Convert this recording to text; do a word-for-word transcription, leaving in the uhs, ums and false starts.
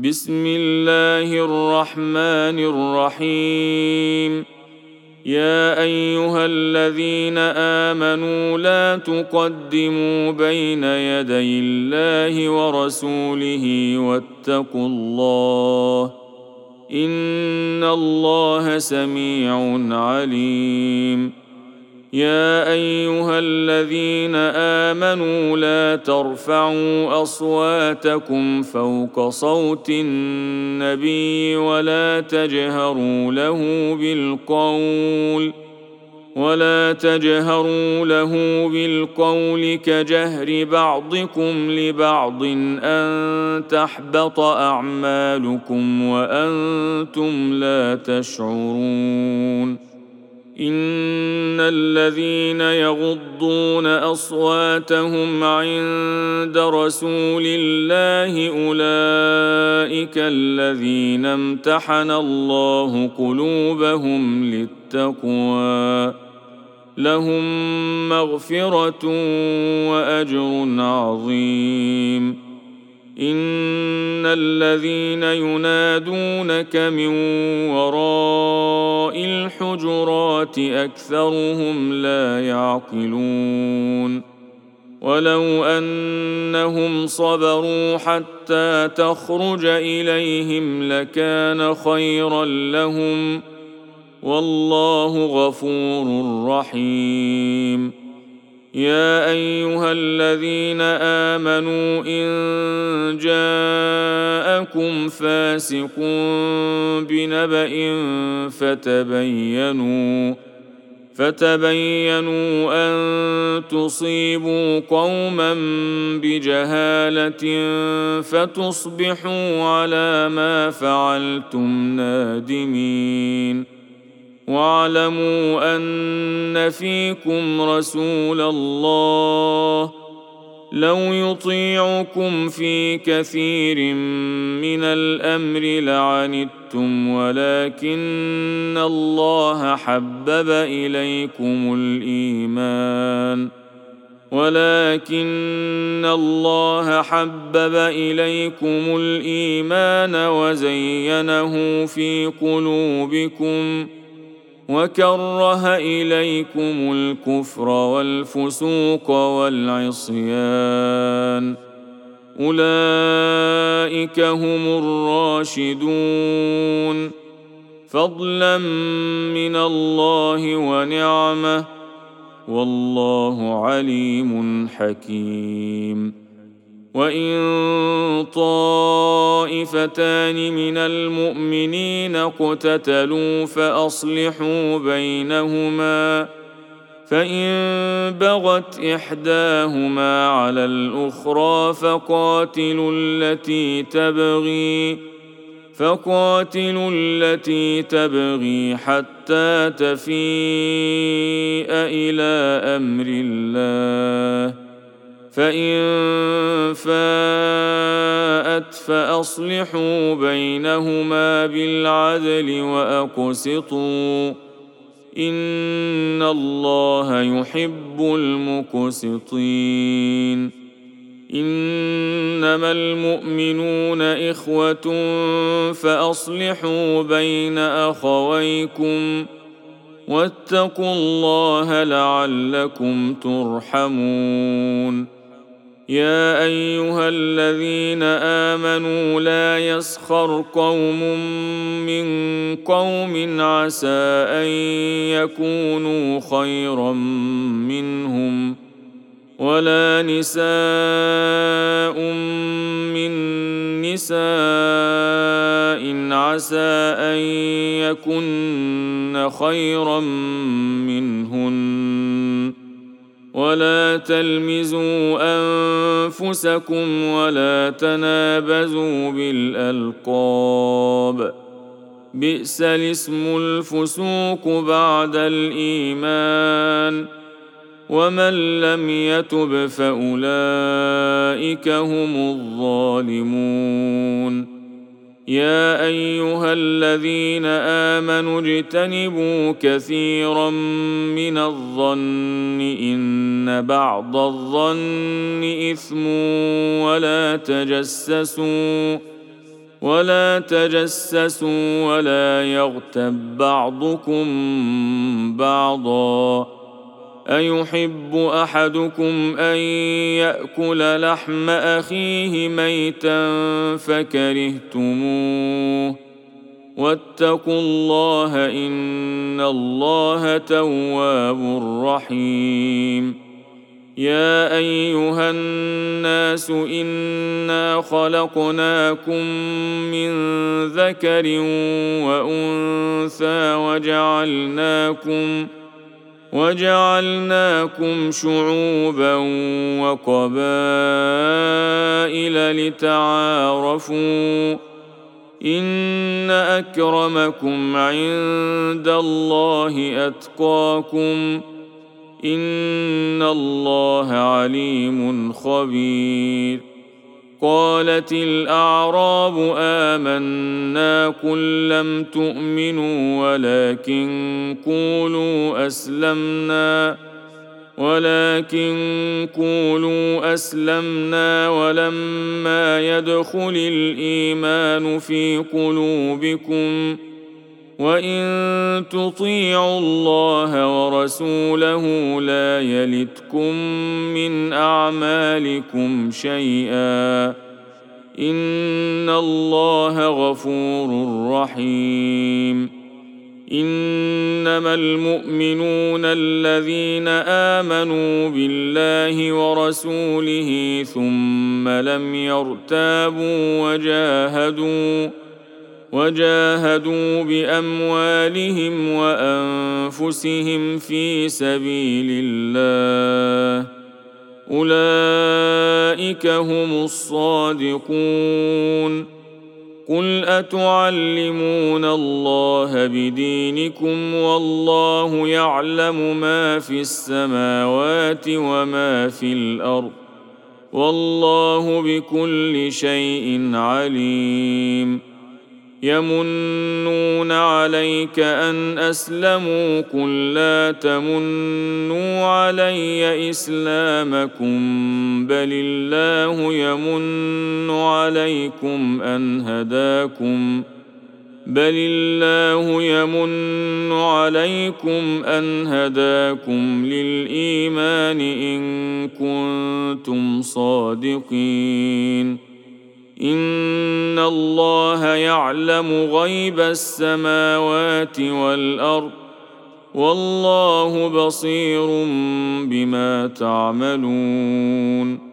بسم الله الرحمن الرحيم. يا أيها الذين آمنوا لا تقدموا بين يدي الله ورسوله واتقوا الله إن الله سميع عليم. يا أيها الذين آمنوا لا ترفعوا أصواتكم فوق صوت النبي ولا تجهروا له بالقول ولا تجهروا له بالقول كجهر بعضكم لبعض أن تحبط أعمالكم وأنتم لا تشعرون. إن الذين يغضون أصواتهم عند رسول الله أولئك الذين امتحن الله قلوبهم للتقوى لهم مغفرة وأجر عظيم. إن الذين ينادونك من وراء الحجرات أكثرهم لا يعقلون. ولو أنهم صبروا حتى تخرج إليهم لكان خيرا لهم والله غفور رحيم. يا أيها الذين آمنوا إن جاءكم فاسق بنبأ فتبينوا فتبينوا أن تصيبوا قوما بجهالة فتصبحوا على ما فعلتم نادمين. واعلموا أن فيكم رسول الله لو يطيعكم في كثير من الأمر لعنتم ولكن الله حبب إليكم الإيمان ولكن الله حبب إليكم الإيمان وزينه في قلوبكم وكره إليكم الكفر والفسوق والعصيان أولئك هم الراشدون فضلا من الله ونعمه والله عليم حكيم. وإن طائفتان من المؤمنين اقتتلوا فأصلحوا بينهما فإن بغت إحداهما على الأخرى فقاتلوا التي تبغي فقاتلوا التي تبغي حتى تفيء إلى أمر الله فإن فاءت فأصلحوا بينهما بالعدل وأقسطوا إن الله يحب المقسطين. إنما المؤمنون إخوة فأصلحوا بين أخويكم واتقوا الله لعلكم ترحمون. يا أيها الذين آمنوا لا يسخر قوم من قوم عسى أن يكونوا خيرا منهم ولا نساء من نساء عسى أن يكن خيرا منهن ولا تلمزوا أنفسكم ولا تنابزوا بالألقاب بئس الاسم الفسوق بعد الإيمان ومن لم يتب فأولئك هم الظالمون. يا أيها الذين آمنوا اجتنبوا كثيرا من الظن إن بعض الظن إثم ولا تجسسوا ولا تجسسوا ولا يغتب بعضكم بعضا أيحب أحدكم أن يأكل لحم أخيه ميتا فكرهتموه واتقوا الله إن الله تواب رحيم يا أيها الناس إنا خلقناكم من ذكر وأنثى وجعلناكم وجعلناكم شعوبا وقبائل لتعارفوا إن أكرمكم عند الله أتقاكم إن الله عليم خبير قالت الأعراب آمنا قل لم تؤمنوا ولكن قولوا أسلمنا ولكن قولوا أسلمنا ولما يدخل الإيمان في قلوبكم وإن تطيعوا الله ورسوله لا يلتكم من أعمالكم شيئا إن الله غفور رحيم إنما المؤمنون الذين آمنوا بالله ورسوله ثم لم يرتابوا وجاهدوا وجاهدوا بأموالهم وأنفسهم في سبيل الله أولئك هم الصادقون قل أتعلمون الله بدينكم والله يعلم ما في السماوات وما في الأرض والله بكل شيء عليم يمنون عليك أن أسلموا قل لا تمنوا علي إسلامكم بل الله يمن عليكم أن هداكم بل الله يمن عليكم أن هداكم للإيمان إن كنتم صادقين إن الله يعلم غيب السماوات والأرض والله بصير بما تعملون